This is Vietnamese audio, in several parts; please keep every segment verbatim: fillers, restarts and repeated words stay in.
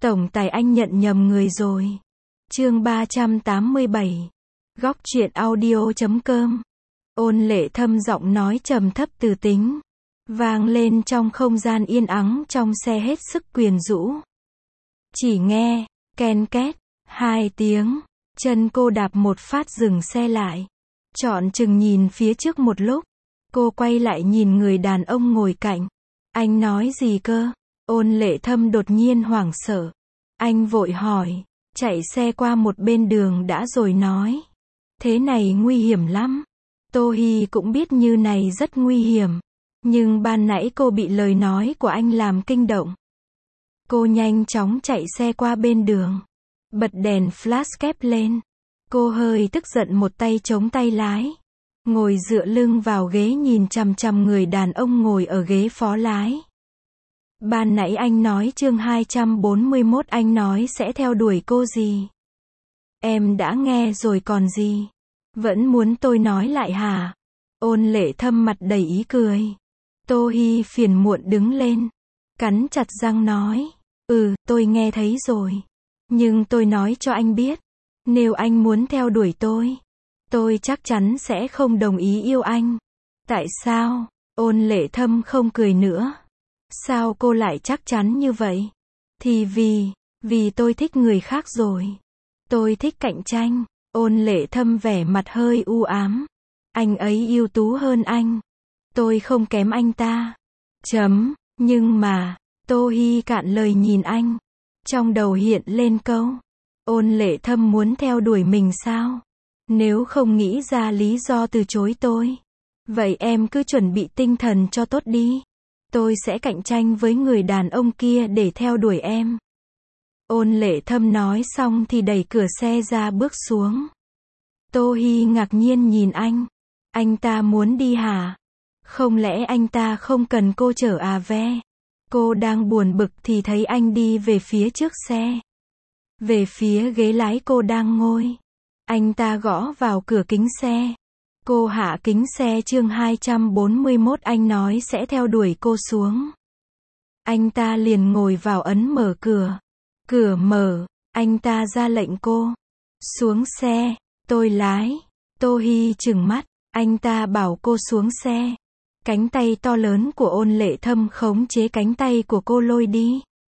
Tổng tài anh nhận nhầm người rồi. Chương ba trăm tám mươi bảy. Góc truyện audio chấm com. Ôn Lệ Thâm giọng nói trầm thấp từ tính, vang lên trong không gian yên ắng trong xe hết sức quyến rũ. Chỉ nghe, ken két, hai tiếng, chân cô đạp một phát dừng xe lại. Trọn chừng nhìn phía trước một lúc, cô quay lại nhìn người đàn ông ngồi cạnh. Anh nói gì cơ? Ôn Lệ Thâm đột nhiên hoảng sợ. Anh vội hỏi, chạy xe qua một bên đường đã rồi nói. Thế này nguy hiểm lắm. Tô Hi cũng biết như này rất nguy hiểm. Nhưng ban nãy cô bị lời nói của anh làm kinh động. Cô nhanh chóng chạy xe qua bên đường. Bật đèn flashkép lên. Cô hơi tức giận một tay chống tay lái. Ngồi dựa lưng vào ghế nhìn chằm chằm người đàn ông ngồi ở ghế phó lái. Ban nãy anh nói chương hai trăm bốn mươi mốt anh nói sẽ theo đuổi cô gì? Em đã nghe rồi còn gì? Vẫn muốn tôi nói lại hả? Ôn Lệ Thâm mặt đầy ý cười. Tô Hi phiền muộn đứng lên. Cắn chặt răng nói. Ừ, tôi nghe thấy rồi. Nhưng tôi nói cho anh biết. Nếu anh muốn theo đuổi tôi, tôi chắc chắn sẽ không đồng ý yêu anh. Tại sao? Ôn Lệ Thâm không cười nữa. Sao cô lại chắc chắn như vậy? Thì vì, vì tôi thích người khác rồi. Tôi thích cạnh tranh. Ôn Lệ Thâm vẻ mặt hơi u ám. Anh ấy ưu tú hơn anh. Tôi không kém anh ta. Chấm, nhưng mà, Tô Hi cạn lời nhìn anh. Trong đầu hiện lên câu. Ôn Lệ Thâm muốn theo đuổi mình sao? Nếu không nghĩ ra lý do từ chối tôi, vậy em cứ chuẩn bị tinh thần cho tốt đi. Tôi sẽ cạnh tranh với người đàn ông kia để theo đuổi em. Ôn Lệ Thâm nói xong thì đẩy cửa xe ra bước xuống. Tô Hi ngạc nhiên nhìn anh. Anh ta muốn đi hả? Không lẽ anh ta không cần cô chở à ve? Cô đang buồn bực thì thấy anh đi về phía trước xe. Về phía ghế lái cô đang ngồi. Anh ta gõ vào cửa kính xe. Cô hạ kính xe chương hai trăm bốn mươi mốt anh nói sẽ theo đuổi cô xuống. Anh ta liền ngồi vào ấn mở cửa. Cửa mở, anh ta ra lệnh cô. Xuống xe, tôi lái. Tô Hi trừng mắt, anh ta bảo cô xuống xe. Cánh tay to lớn của Ôn Lệ Thâm khống chế cánh tay của cô lôi đi.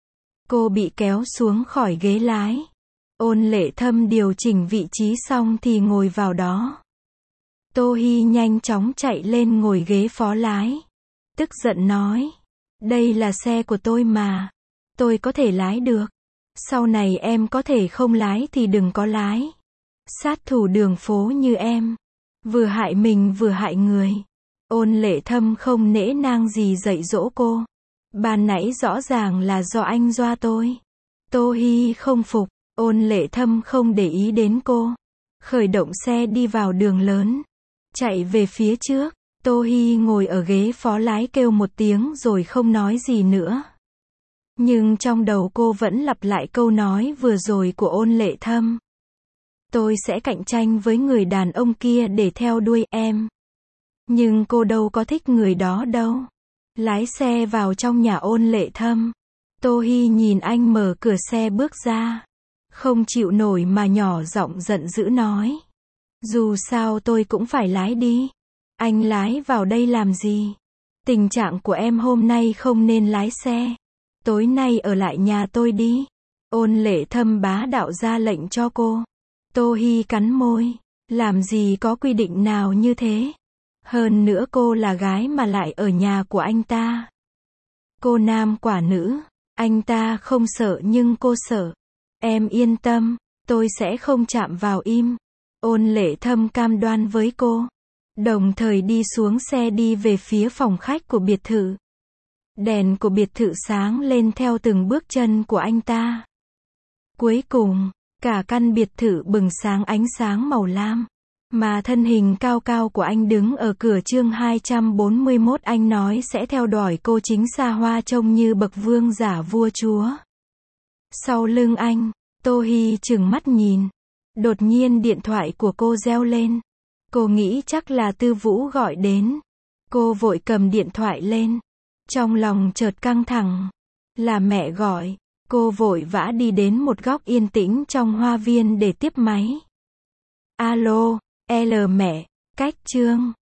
Cô bị kéo xuống khỏi ghế lái. Ôn Lệ Thâm điều chỉnh vị trí xong thì ngồi vào đó. Tô Hi nhanh chóng chạy lên ngồi ghế phó lái. Tức giận nói. Đây là xe của tôi mà. Tôi có thể lái được. Sau này em có thể không lái thì đừng có lái. Sát thủ đường phố như em. Vừa hại mình vừa hại người. Ôn Lệ Thâm không nể nang gì dạy dỗ cô. Ban nãy rõ ràng là do anh dọa tôi. Tô Hi không phục. Ôn Lệ Thâm không để ý đến cô. Khởi động xe đi vào đường lớn. Chạy về phía trước. Tô Hi ngồi ở ghế phó lái kêu một tiếng rồi không nói gì nữa. Nhưng trong đầu cô vẫn lặp lại câu nói vừa rồi của Ôn Lệ Thâm. Tôi sẽ cạnh tranh với người đàn ông kia để theo đuổi em. Nhưng cô đâu có thích người đó đâu. Lái xe vào trong nhà Ôn Lệ Thâm. Tô Hi nhìn anh mở cửa xe bước ra. Không chịu nổi mà nhỏ giọng giận dữ nói. Dù sao tôi cũng phải lái đi. Anh lái vào đây làm gì? Tình trạng của em hôm nay không nên lái xe. Tối nay ở lại nhà tôi đi. Ôn Lệ Thâm bá đạo ra lệnh cho cô. Tô Hi cắn môi. Làm gì có quy định nào như thế? Hơn nữa cô là gái mà lại ở nhà của anh ta. Cô nam quả nữ. Anh ta không sợ nhưng cô sợ. Em yên tâm. Tôi sẽ không chạm vào im. Ôn Lệ Thâm cam đoan với cô. Đồng thời đi xuống xe đi về phía phòng khách của biệt thự. Đèn của biệt thự sáng lên theo từng bước chân của anh ta. Cuối cùng, cả căn biệt thự bừng sáng ánh sáng màu lam. Mà thân hình cao cao của anh đứng ở cửa chương hai trăm bốn mươi mốt anh nói sẽ theo đuổi cô chính xa hoa trông như bậc vương giả vua chúa. Sau lưng anh, Tô Hi trừng mắt nhìn. Đột nhiên điện thoại của cô reo lên. Cô nghĩ chắc là Tư Vũ gọi đến. Cô vội cầm điện thoại lên. Trong lòng chợt căng thẳng. Là mẹ gọi. Cô vội vã đi đến một góc yên tĩnh trong hoa viên để tiếp máy. Alo, L mẹ, cách Trương.